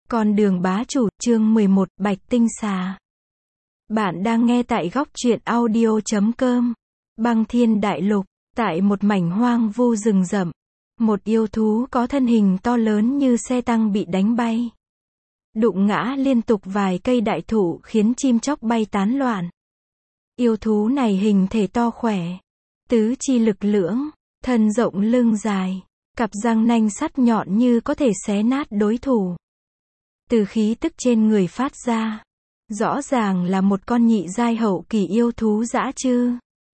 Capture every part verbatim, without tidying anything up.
Con đường bá chủ, chương mười một, Bạch Tinh Xà. Bạn đang nghe tại góc truyện audio chấm com. Băng Thiên Đại Lục, tại một mảnh hoang vu rừng rậm, một yêu thú có thân hình to lớn như xe tăng bị đánh bay. Đụng ngã liên tục vài cây đại thụ khiến chim chóc bay tán loạn. Yêu thú này hình thể to khỏe, tứ chi lực lưỡng, thân rộng lưng dài, cặp răng nanh sắt nhọn như có thể xé nát đối thủ. Từ khí tức trên người phát ra, rõ ràng là một con nhị giai hậu kỳ yêu thú dã chư.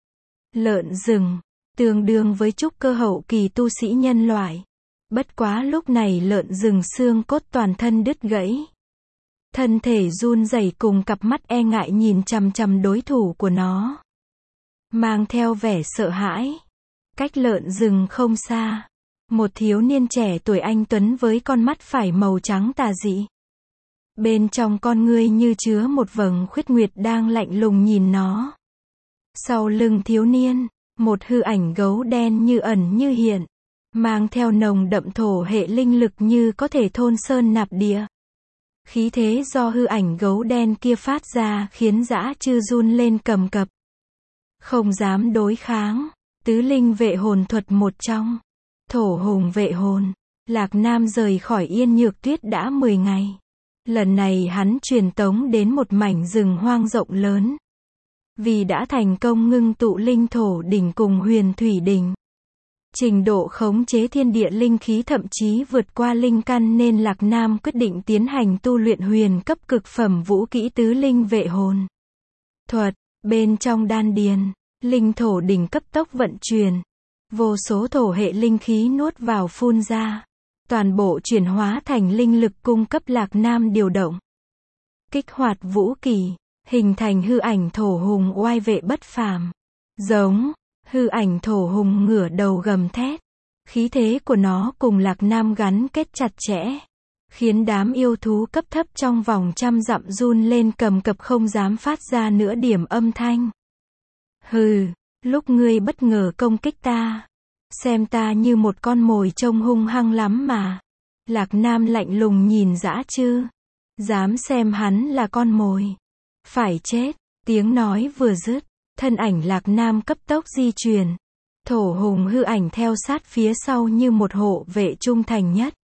Lợn rừng, tương đương với trúc cơ hậu kỳ tu sĩ nhân loại. Bất quá lúc này lợn rừng xương cốt toàn thân đứt gãy. Thân thể run rẩy cùng cặp mắt e ngại nhìn chằm chằm đối thủ của nó. Mang theo vẻ sợ hãi. Cách lợn rừng không xa, một thiếu niên trẻ tuổi anh tuấn với con mắt phải màu trắng tà dị. Bên trong con ngươi như chứa một vầng khuyết nguyệt đang lạnh lùng nhìn nó. Sau lưng thiếu niên, một hư ảnh gấu đen như ẩn như hiện, mang theo nồng đậm thổ hệ linh lực như có thể thôn sơn nạp địa. Khí thế do hư ảnh gấu đen kia phát ra khiến dã chư run lên cầm cập. Không dám đối kháng, tứ linh vệ hồn thuật một trong, thổ hùng vệ hồn. Lạc Nam rời khỏi Yên Nhược Tuyết đã mười ngày. Lần này hắn truyền tống đến một mảnh rừng hoang rộng lớn. Vì đã thành công ngưng tụ linh thổ đỉnh cùng huyền thủy đỉnh. Trình độ khống chế thiên địa linh khí thậm chí vượt qua linh căn nên Lạc Nam quyết định tiến hành tu luyện huyền cấp cực phẩm vũ kỹ tứ linh vệ hồn thuật. Bên trong đan điền, linh thổ đỉnh cấp tốc vận chuyển. Vô số thổ hệ linh khí nuốt vào phun ra. Toàn bộ chuyển hóa thành linh lực cung cấp Lạc Nam điều động. Kích hoạt vũ kỳ, hình thành hư ảnh thổ hùng oai vệ bất phàm. Giống, hư ảnh thổ hùng ngửa đầu gầm thét. Khí thế của nó cùng Lạc Nam gắn kết chặt chẽ, khiến đám yêu thú cấp thấp trong vòng trăm dặm run lên cầm cập không dám phát ra nửa điểm âm thanh. Hừ, lúc ngươi bất ngờ công kích ta, xem ta như một con mồi trông hung hăng lắm mà. Lạc Nam lạnh lùng nhìn dã chư. Dám xem hắn là con mồi, phải chết. Tiếng nói vừa dứt, thân ảnh Lạc Nam cấp tốc di chuyển. Thổ hùng hư ảnh theo sát phía sau như một hộ vệ trung thành nhất.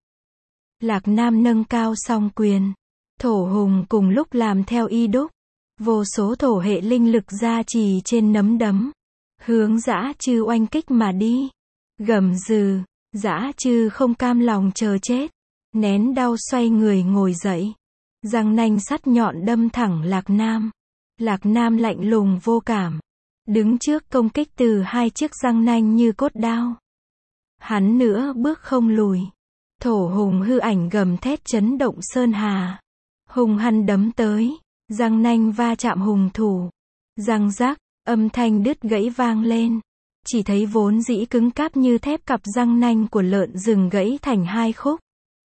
Lạc Nam nâng cao song quyền. Thổ hùng cùng lúc làm theo y đúc. Vô số thổ hệ linh lực gia trì trên nấm đấm, hướng dã chư oanh kích mà đi. Gầm dừ, dã chư không cam lòng chờ chết, nén đau xoay người ngồi dậy. Răng nanh sắt nhọn đâm thẳng Lạc Nam. Lạc Nam lạnh lùng vô cảm, đứng trước công kích từ hai chiếc răng nanh như cốt đao. Hắn nữa bước không lùi. Thổ hùng hư ảnh gầm thét chấn động sơn hà, hùng hăng đấm tới, răng nanh va chạm hùng thủ. Răng rác, âm thanh đứt gãy vang lên. Chỉ thấy vốn dĩ cứng cáp như thép cặp răng nanh của lợn rừng gãy thành hai khúc.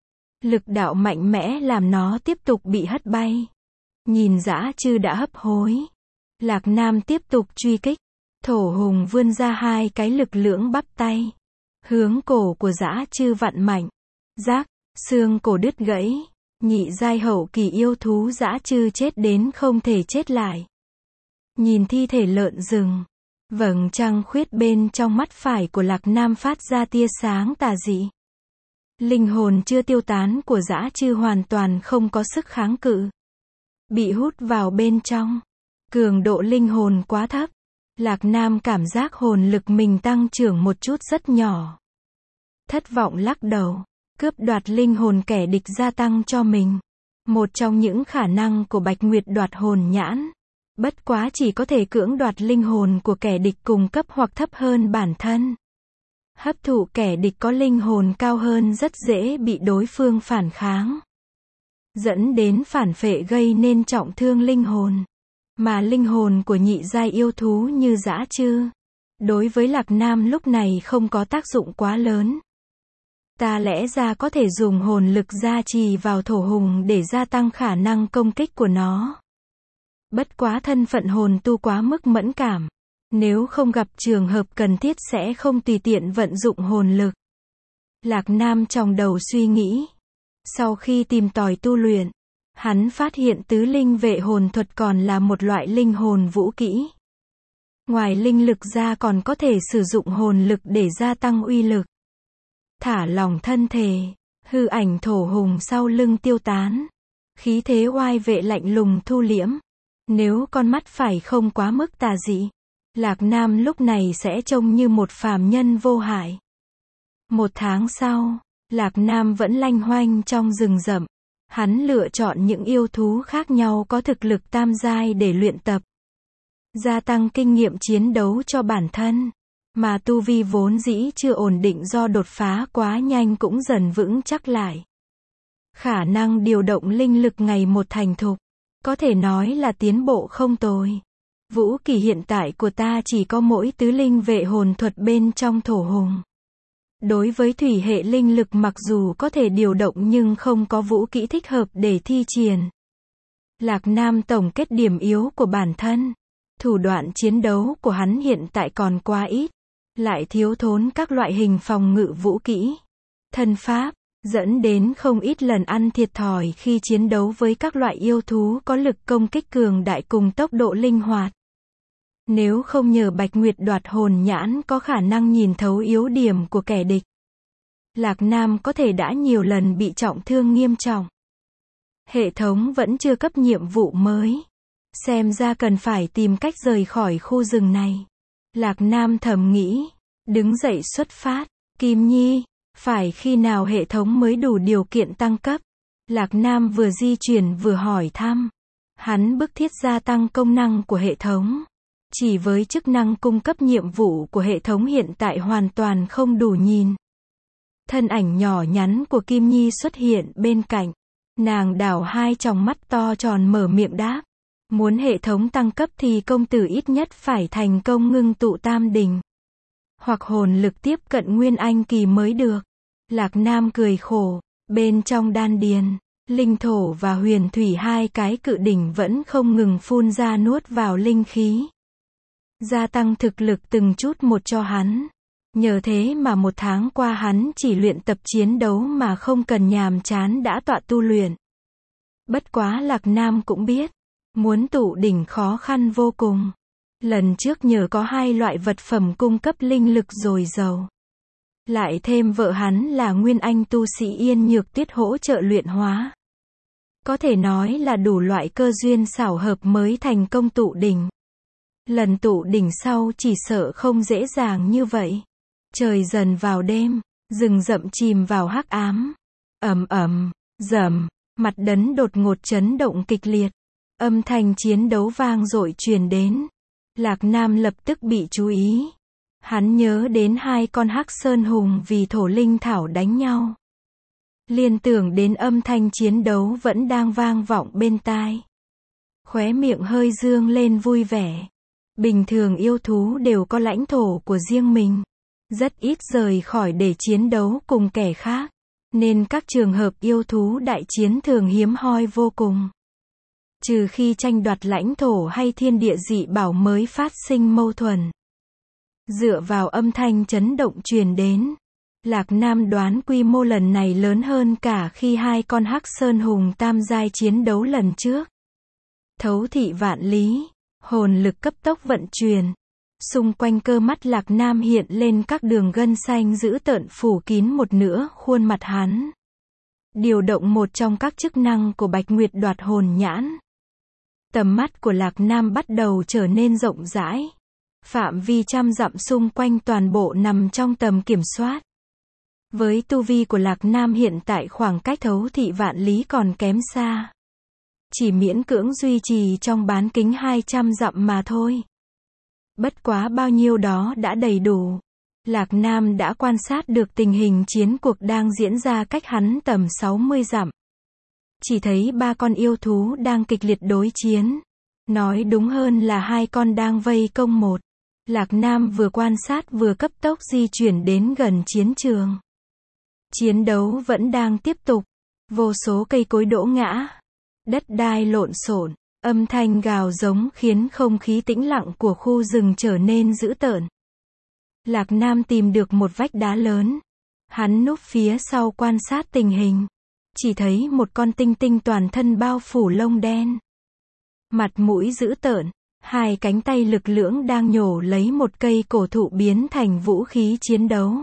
Lực đạo mạnh mẽ làm nó tiếp tục bị hất bay. Nhìn dã chư đã hấp hối, Lạc Nam tiếp tục truy kích. Thổ hùng vươn ra hai cái lực lưỡng bắp tay, hướng cổ của dã chư vặn mạnh. Rác, xương cổ đứt gãy. Nhị giai hậu kỳ yêu thú dã chư chết đến không thể chết lại. Nhìn thi thể lợn rừng, vầng trăng khuyết bên trong mắt phải của Lạc Nam phát ra tia sáng tà dị. Linh hồn chưa tiêu tán của dã chư hoàn toàn không có sức kháng cự, bị hút vào bên trong. Cường độ linh hồn quá thấp. Lạc Nam cảm giác hồn lực mình tăng trưởng một chút rất nhỏ. Thất vọng lắc đầu, cướp đoạt linh hồn kẻ địch gia tăng cho mình. Một trong những khả năng của Bạch Nguyệt đoạt hồn nhãn. Bất quá chỉ có thể cưỡng đoạt linh hồn của kẻ địch cùng cấp hoặc thấp hơn bản thân. Hấp thụ kẻ địch có linh hồn cao hơn rất dễ bị đối phương phản kháng, dẫn đến phản phệ gây nên trọng thương linh hồn. Mà linh hồn của nhị giai yêu thú như dã chư, đối với Lạc Nam lúc này không có tác dụng quá lớn. Ta lẽ ra có thể dùng hồn lực gia trì vào thổ hùng để gia tăng khả năng công kích của nó. Bất quá thân phận hồn tu quá mức mẫn cảm, nếu không gặp trường hợp cần thiết sẽ không tùy tiện vận dụng hồn lực. Lạc Nam trong đầu suy nghĩ, Sau khi tìm tòi tu luyện, hắn phát hiện tứ linh vệ hồn thuật còn là một loại linh hồn vũ kỹ. Ngoài linh lực ra còn có thể sử dụng hồn lực để gia tăng uy lực. Thả lỏng thân thể, hư ảnh thổ hùng sau lưng tiêu tán. Khí thế oai vệ lạnh lùng thu liễm. Nếu con mắt phải không quá mức tà dị, Lạc Nam lúc này sẽ trông như một phàm nhân vô hại. Một tháng sau, Lạc Nam vẫn lanh hoanh trong rừng rậm. Hắn lựa chọn những yêu thú khác nhau có thực lực tam giai để luyện tập. Gia tăng kinh nghiệm chiến đấu cho bản thân. Mà tu vi vốn dĩ chưa ổn định do đột phá quá nhanh cũng dần vững chắc lại. Khả năng điều động linh lực ngày một thành thục. Có thể nói là tiến bộ không tồi. Vũ kỳ hiện tại của ta chỉ có mỗi tứ linh vệ hồn thuật bên trong thổ hùng. Đối với thủy hệ linh lực mặc dù có thể điều động nhưng không có vũ kỹ thích hợp để thi triển. Lạc Nam tổng kết điểm yếu của bản thân. Thủ đoạn chiến đấu của hắn hiện tại còn quá ít. Lại thiếu thốn các loại hình phòng ngự vũ kỹ. Thân pháp, dẫn đến không ít lần ăn thiệt thòi khi chiến đấu với các loại yêu thú có lực công kích cường đại cùng tốc độ linh hoạt. Nếu không nhờ Bạch Nguyệt đoạt hồn nhãn có khả năng nhìn thấu yếu điểm của kẻ địch, Lạc Nam có thể đã nhiều lần bị trọng thương nghiêm trọng. Hệ thống vẫn chưa cấp nhiệm vụ mới. Xem ra cần phải tìm cách rời khỏi khu rừng này. Lạc Nam thầm nghĩ. Đứng dậy xuất phát. Kim Nhi, phải khi nào hệ thống mới đủ điều kiện tăng cấp? Lạc Nam vừa di chuyển vừa hỏi thăm. Hắn bức thiết gia tăng công năng của hệ thống. Chỉ với chức năng cung cấp nhiệm vụ của hệ thống hiện tại hoàn toàn không đủ nhìn. Thân ảnh nhỏ nhắn của Kim Nhi xuất hiện bên cạnh. Nàng đảo hai tròng mắt to tròn mở miệng đáp. Muốn hệ thống tăng cấp thì công tử ít nhất phải thành công ngưng tụ tam đình. Hoặc hồn lực tiếp cận nguyên anh kỳ mới được. Lạc Nam cười khổ. Bên trong đan điền, linh thổ và huyền thủy hai cái cự đỉnh vẫn không ngừng phun ra nuốt vào linh khí. Gia tăng thực lực từng chút một cho hắn. Nhờ thế mà một tháng qua hắn chỉ luyện tập chiến đấu mà không cần nhàm chán đã tọa tu luyện. Bất quá Lạc Nam cũng biết, muốn tụ đỉnh khó khăn vô cùng. Lần trước nhờ có hai loại vật phẩm cung cấp linh lực dồi dào. Lại thêm vợ hắn là nguyên anh tu sĩ Yên Nhược Tuyết hỗ trợ luyện hóa. Có thể nói là đủ loại cơ duyên xảo hợp mới thành công tụ đỉnh. Lần tụ đỉnh sau chỉ sợ không dễ dàng như vậy. Trời dần vào đêm, rừng rậm chìm vào hắc ám. Ầm ầm, rầm, mặt đất đột ngột chấn động kịch liệt. Âm thanh chiến đấu vang dội truyền đến. Lạc Nam lập tức bị chú ý. Hắn nhớ đến hai con hắc sơn hùng vì thổ linh thảo đánh nhau. Liên tưởng đến âm thanh chiến đấu vẫn đang vang vọng bên tai. Khóe miệng hơi dương lên vui vẻ. Bình thường yêu thú đều có lãnh thổ của riêng mình. Rất ít rời khỏi để chiến đấu cùng kẻ khác. Nên các trường hợp yêu thú đại chiến thường hiếm hoi vô cùng. Trừ khi tranh đoạt lãnh thổ hay thiên địa dị bảo mới phát sinh mâu thuẫn. Dựa vào âm thanh chấn động truyền đến, Lạc Nam đoán quy mô lần này lớn hơn cả khi hai con hắc sơn hùng tam giai chiến đấu lần trước. Thấu thị vạn lý, hồn lực cấp tốc vận chuyển. Xung quanh cơ mắt Lạc Nam hiện lên các đường gân xanh dữ tợn phủ kín một nửa khuôn mặt hắn. Điều động một trong các chức năng của Bạch Nguyệt đoạt hồn nhãn. Tầm mắt của Lạc Nam bắt đầu trở nên rộng rãi. Phạm vi trăm dặm xung quanh toàn bộ nằm trong tầm kiểm soát. Với tu vi của Lạc Nam hiện tại khoảng cách thấu thị vạn lý còn kém xa. Chỉ miễn cưỡng duy trì trong bán kính hai trăm dặm mà thôi. Bất quá bao nhiêu đó đã đầy đủ. Lạc Nam đã quan sát được tình hình chiến cuộc đang diễn ra cách hắn tầm sáu mươi dặm. Chỉ thấy ba con yêu thú đang kịch liệt đối chiến. Nói đúng hơn là hai con đang vây công một. Lạc Nam vừa quan sát vừa cấp tốc di chuyển đến gần chiến trường. Chiến đấu vẫn đang tiếp tục. Vô số cây cối đổ ngã. Đất đai lộn xộn. Âm thanh gào giống khiến không khí tĩnh lặng của khu rừng trở nên dữ tợn. Lạc Nam tìm được một vách đá lớn. Hắn núp phía sau quan sát tình hình. chỉ thấy một con tinh tinh toàn thân bao phủ lông đen. Mặt mũi dữ tợn, hai cánh tay lực lưỡng đang nhổ lấy một cây cổ thụ biến thành vũ khí chiến đấu.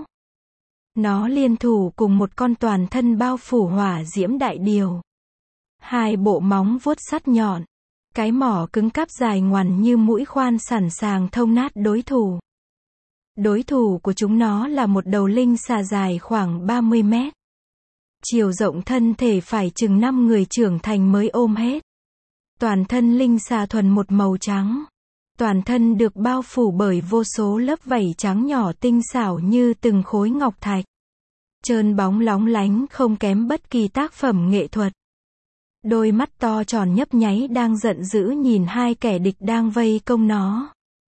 Nó liên thủ cùng một con toàn thân bao phủ hỏa diễm đại điều. Hai bộ móng vuốt sắt nhọn, cái mỏ cứng cáp dài ngoằn như mũi khoan sẵn sàng thông nát đối thủ. Đối thủ của chúng nó là một đầu linh xà dài khoảng ba mươi mét. Chiều rộng thân thể phải chừng năm người trưởng thành mới ôm hết. Toàn thân linh xà thuần một màu trắng. Toàn thân được bao phủ bởi vô số lớp vảy trắng nhỏ tinh xảo như từng khối ngọc thạch. Trơn bóng lóng lánh không kém bất kỳ tác phẩm nghệ thuật. Đôi mắt to tròn nhấp nháy đang giận dữ nhìn hai kẻ địch đang vây công nó.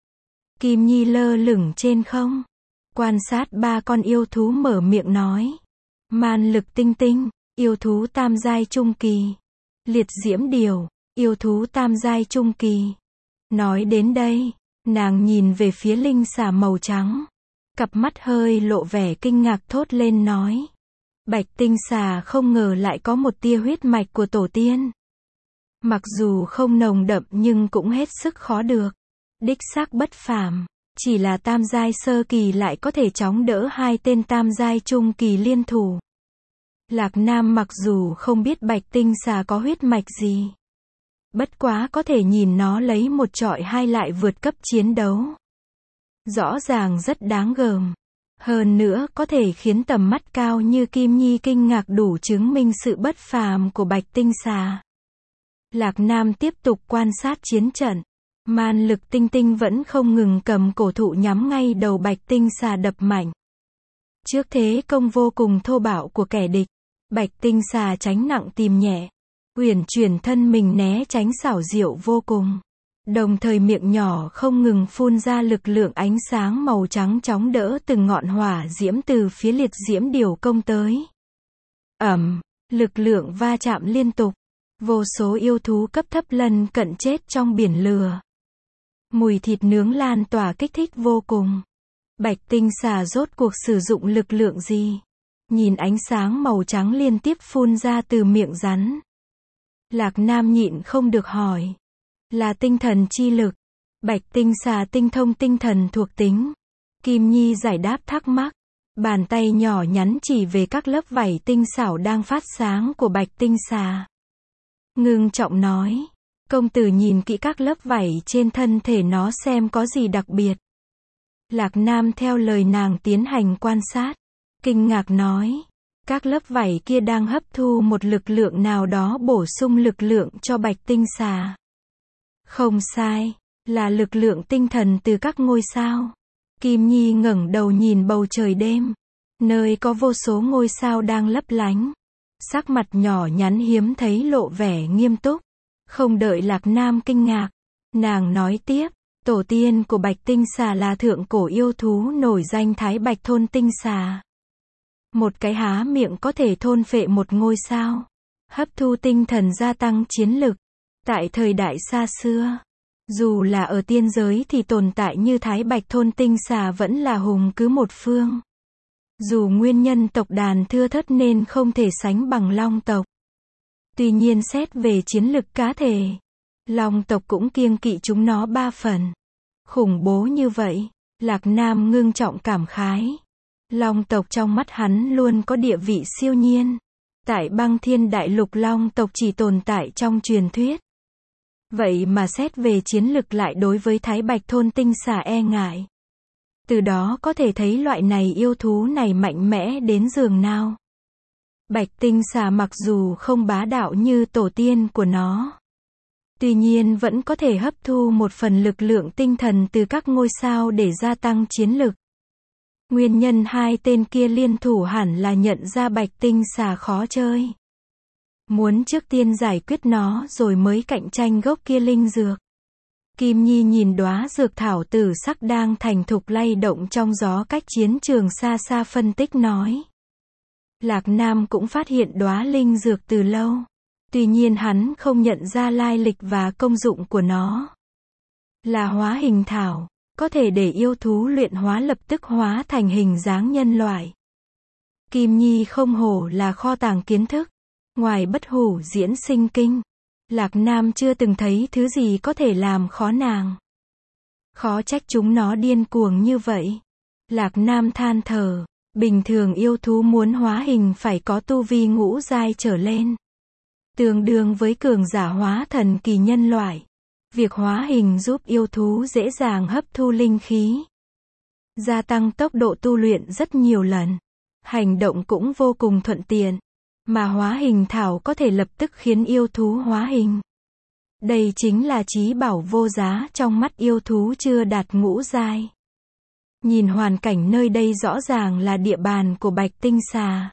Kim Nhi lơ lửng trên không, quan sát ba con yêu thú mở miệng nói. Man lực tinh tinh, yêu thú tam giai trung kỳ. Liệt diễm điều, yêu thú tam giai trung kỳ. Nói đến đây, nàng nhìn về phía linh xà màu trắng. Cặp mắt hơi lộ vẻ kinh ngạc thốt lên nói. Bạch tinh xà không ngờ lại có một tia huyết mạch của tổ tiên. Mặc dù không nồng đậm nhưng cũng hết sức khó được. Đích xác bất phàm, chỉ là tam giai sơ kỳ lại có thể chống đỡ hai tên tam giai trung kỳ liên thủ. Lạc Nam mặc dù không biết bạch tinh xà có huyết mạch gì. Bất quá có thể nhìn nó lấy một trọi hai lại vượt cấp chiến đấu. Rõ ràng rất đáng gờm. Hơn nữa có thể khiến tầm mắt cao như Kim Nhi kinh ngạc đủ chứng minh sự bất phàm của bạch tinh xà. Lạc Nam tiếp tục quan sát chiến trận. Man lực tinh tinh vẫn không ngừng cầm cổ thụ nhắm ngay đầu bạch tinh xà đập mạnh. Trước thế công vô cùng thô bạo của kẻ địch, bạch tinh xà tránh nặng tìm nhẹ, uyển chuyển thân mình né tránh xảo diệu vô cùng. Đồng thời miệng nhỏ không ngừng phun ra lực lượng ánh sáng màu trắng chóng đỡ từng ngọn hỏa diễm từ phía liệt diễm điều công tới. Ầm, lực lượng va chạm liên tục. Vô số yêu thú cấp thấp lân cận chết trong biển lửa. Mùi thịt nướng lan tỏa kích thích vô cùng. Bạch tinh xà rốt cuộc sử dụng lực lượng gì? Nhìn ánh sáng màu trắng liên tiếp phun ra từ miệng rắn. Lạc Nam nhịn không được hỏi. Là tinh thần chi lực. Bạch tinh xà tinh thông tinh thần thuộc tính. Kim Nhi giải đáp thắc mắc. Bàn tay nhỏ nhắn chỉ về các lớp vảy tinh xảo đang phát sáng của bạch tinh xà. Ngưng trọng nói. Công tử nhìn kỹ các lớp vảy trên thân thể nó xem có gì đặc biệt. Lạc Nam theo lời nàng tiến hành quan sát. Kinh ngạc nói. Các lớp vảy kia đang hấp thu một lực lượng nào đó bổ sung lực lượng cho bạch tinh xà. Không sai, là lực lượng tinh thần từ các ngôi sao. Kim Nhi ngẩng đầu nhìn bầu trời đêm, nơi có vô số ngôi sao đang lấp lánh. Sắc mặt nhỏ nhắn hiếm thấy lộ vẻ nghiêm túc. Không đợi Lạc Nam kinh ngạc, nàng nói tiếp, tổ tiên của bạch tinh xà là thượng cổ yêu thú nổi danh Thái Bạch thôn tinh xà. Một cái há miệng có thể thôn phệ một ngôi sao, hấp thu tinh thần gia tăng chiến lực. Tại thời đại xa xưa, dù là ở tiên giới thì tồn tại như Thái Bạch thôn tinh xà vẫn là hùng cứ một phương. Dù nguyên nhân tộc đàn thưa thớt nên không thể sánh bằng Long tộc. Tuy nhiên xét về chiến lực cá thể, Long tộc cũng kiêng kỵ chúng nó ba phần. Khủng bố như vậy, Lạc Nam ngưng trọng cảm khái. Long tộc trong mắt hắn luôn có địa vị siêu nhiên. Tại Băng Thiên Đại Lục Long tộc chỉ tồn tại trong truyền thuyết. Vậy mà xét về chiến lực lại đối với Thái Bạch thôn tinh xà e ngại. Từ đó có thể thấy loại này yêu thú này mạnh mẽ đến giường nào. Bạch tinh xà mặc dù không bá đạo như tổ tiên của nó, tuy nhiên vẫn có thể hấp thu một phần lực lượng tinh thần từ các ngôi sao để gia tăng chiến lực. Nguyên nhân hai tên kia liên thủ hẳn là nhận ra bạch tinh xà khó chơi. Muốn trước tiên giải quyết nó rồi mới cạnh tranh gốc kia linh dược. Kim Nhi nhìn đóa dược thảo tử sắc đang thành thục lay động trong gió cách chiến trường xa xa phân tích nói. Lạc Nam cũng phát hiện đóa linh dược từ lâu. Tuy nhiên hắn không nhận ra lai lịch và công dụng của nó. Là hóa hình thảo, có thể để yêu thú luyện hóa lập tức hóa thành hình dáng nhân loại. Kim Nhi không hổ là kho tàng kiến thức. Ngoài bất hủ diễn sinh kinh, Lạc Nam chưa từng thấy thứ gì có thể làm khó nàng. Khó trách chúng nó điên cuồng như vậy. Lạc Nam than thở, bình thường yêu thú muốn hóa hình phải có tu vi ngũ giai trở lên. Tương đương với cường giả hóa thần kỳ nhân loại. Việc hóa hình giúp yêu thú dễ dàng hấp thu linh khí, gia tăng tốc độ tu luyện rất nhiều lần. Hành động cũng vô cùng thuận tiện. Mà hóa hình thảo có thể lập tức khiến yêu thú hóa hình. Đây chính là trí bảo vô giá trong mắt yêu thú chưa đạt ngũ giai. Nhìn hoàn cảnh nơi đây rõ ràng là địa bàn của bạch tinh xà.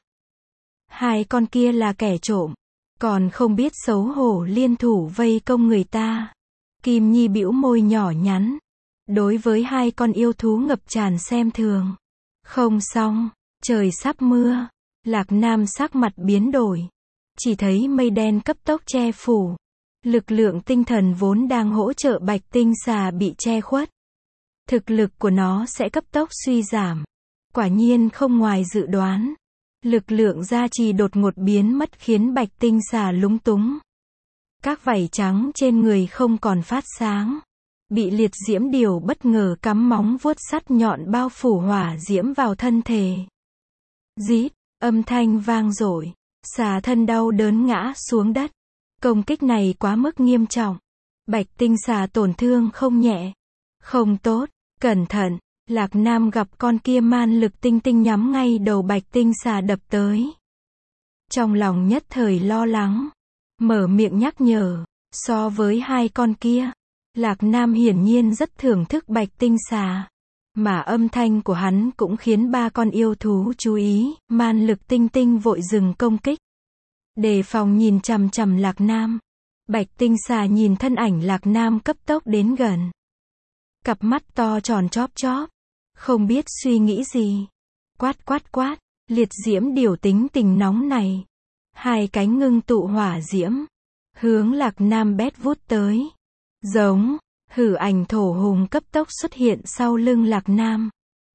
Hai con kia là kẻ trộm, còn không biết xấu hổ liên thủ vây công người ta. Kim Nhi bĩu môi nhỏ nhắn. Đối với hai con yêu thú ngập tràn xem thường. Không xong, trời sắp mưa. Lạc Nam sắc mặt biến đổi. Chỉ thấy mây đen cấp tốc che phủ. Lực lượng tinh thần vốn đang hỗ trợ bạch tinh xà bị che khuất. Thực lực của nó sẽ cấp tốc suy giảm. Quả nhiên không ngoài dự đoán. Lực lượng gia trì đột ngột biến mất khiến bạch tinh xà lúng túng. Các vảy trắng trên người không còn phát sáng. Bị liệt diễm điều bất ngờ cắm móng vuốt sắt nhọn bao phủ hỏa diễm vào thân thể. Rít, âm thanh vang dội. Xà thân đau đớn ngã xuống đất. Công kích này quá mức nghiêm trọng. Bạch tinh xà tổn thương không nhẹ. Không tốt, cẩn thận. Lạc Nam gặp con kia man lực tinh tinh nhắm ngay đầu bạch tinh xà đập tới. Trong lòng nhất thời lo lắng. Mở miệng nhắc nhở. So với hai con kia, Lạc Nam hiển nhiên rất thưởng thức bạch tinh xà. Mà âm thanh của hắn cũng khiến ba con yêu thú chú ý. Man lực tinh tinh vội dừng công kích. Đề phòng nhìn chằm chằm Lạc Nam. Bạch tinh xà nhìn thân ảnh Lạc Nam cấp tốc đến gần. Cặp mắt to tròn chóp chóp. Không biết suy nghĩ gì. Quát quát quát. Liệt diễm điều tính tình nóng này. Hai cánh ngưng tụ hỏa diễm. Hướng Lạc Nam bét vút tới. Giống. Hử ảnh thổ hùng cấp tốc xuất hiện sau lưng Lạc Nam.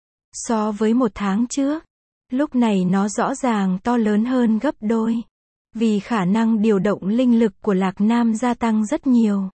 So với một tháng trước, lúc này nó rõ ràng to lớn hơn gấp đôi. Vì khả năng điều động linh lực của Lạc Nam gia tăng rất nhiều.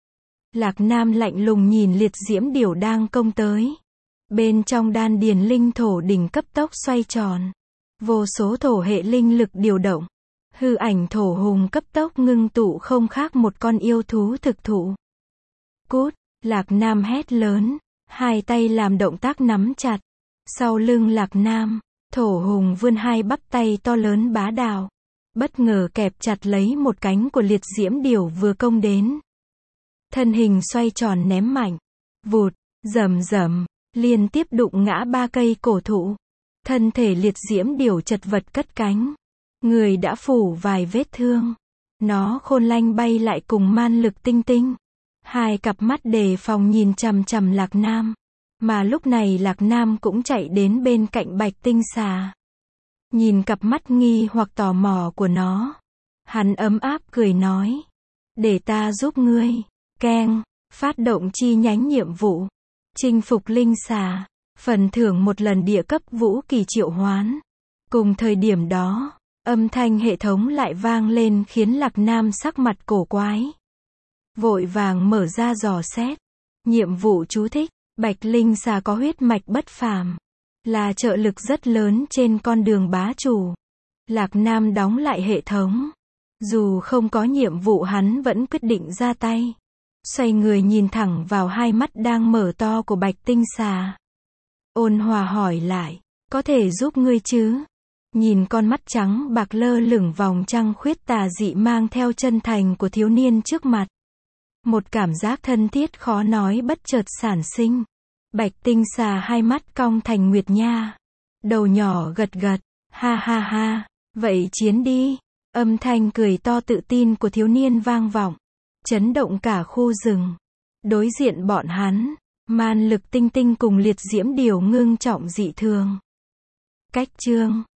Lạc Nam lạnh lùng nhìn liệt diễm điểu đang công tới. Bên trong đan điền linh thổ đỉnh cấp tốc xoay tròn. Vô số thổ hệ linh lực điều động. Hư ảnh thổ hùng cấp tốc ngưng tụ không khác một con yêu thú thực thụ. Cút, Lạc Nam hét lớn. Hai tay làm động tác nắm chặt. Sau lưng Lạc Nam, thổ hùng vươn hai bắp tay to lớn bá đạo. Bất ngờ kẹp chặt lấy một cánh của liệt diễm điểu vừa công đến. Thân hình xoay tròn ném mạnh. Vụt, rầm rầm, liên tiếp đụng ngã ba cây cổ thụ. Thân thể liệt diễm điểu chật vật cất cánh. Người đã phủ vài vết thương. Nó khôn lanh bay lại cùng man lực tinh tinh. Hai cặp mắt đề phòng nhìn chằm chằm Lạc Nam. Mà lúc này Lạc Nam cũng chạy đến bên cạnh bạch tinh xà. Nhìn cặp mắt nghi hoặc tò mò của nó. Hắn ấm áp cười nói. Để ta giúp ngươi. Keng, phát động chi nhánh nhiệm vụ. Chinh phục linh xà. Phần thưởng một lần địa cấp vũ kỳ triệu hoán. Cùng thời điểm đó, âm thanh hệ thống lại vang lên khiến Lạc Nam sắc mặt cổ quái. Vội vàng mở ra dò xét. Nhiệm vụ chú thích. Bạch linh xà có huyết mạch bất phàm. Là trợ lực rất lớn trên con đường bá chủ. Lạc Nam đóng lại hệ thống. Dù không có nhiệm vụ hắn vẫn quyết định ra tay. Xoay người nhìn thẳng vào hai mắt đang mở to của bạch tinh xà. Ôn hòa hỏi lại. Có thể giúp ngươi chứ? Nhìn con mắt trắng bạc lơ lửng vòng trăng khuyết tà dị mang theo chân thành của thiếu niên trước mặt. Một cảm giác thân thiết khó nói bất chợt sản sinh. Bạch tinh xà hai mắt cong thành nguyệt nha. Đầu nhỏ gật gật. Ha ha ha. Vậy chiến đi. Âm thanh cười to tự tin của thiếu niên vang vọng. Chấn động cả khu rừng. Đối diện bọn hắn. Man lực tinh tinh cùng liệt diễm điều ngưng trọng dị thường. Cách chương.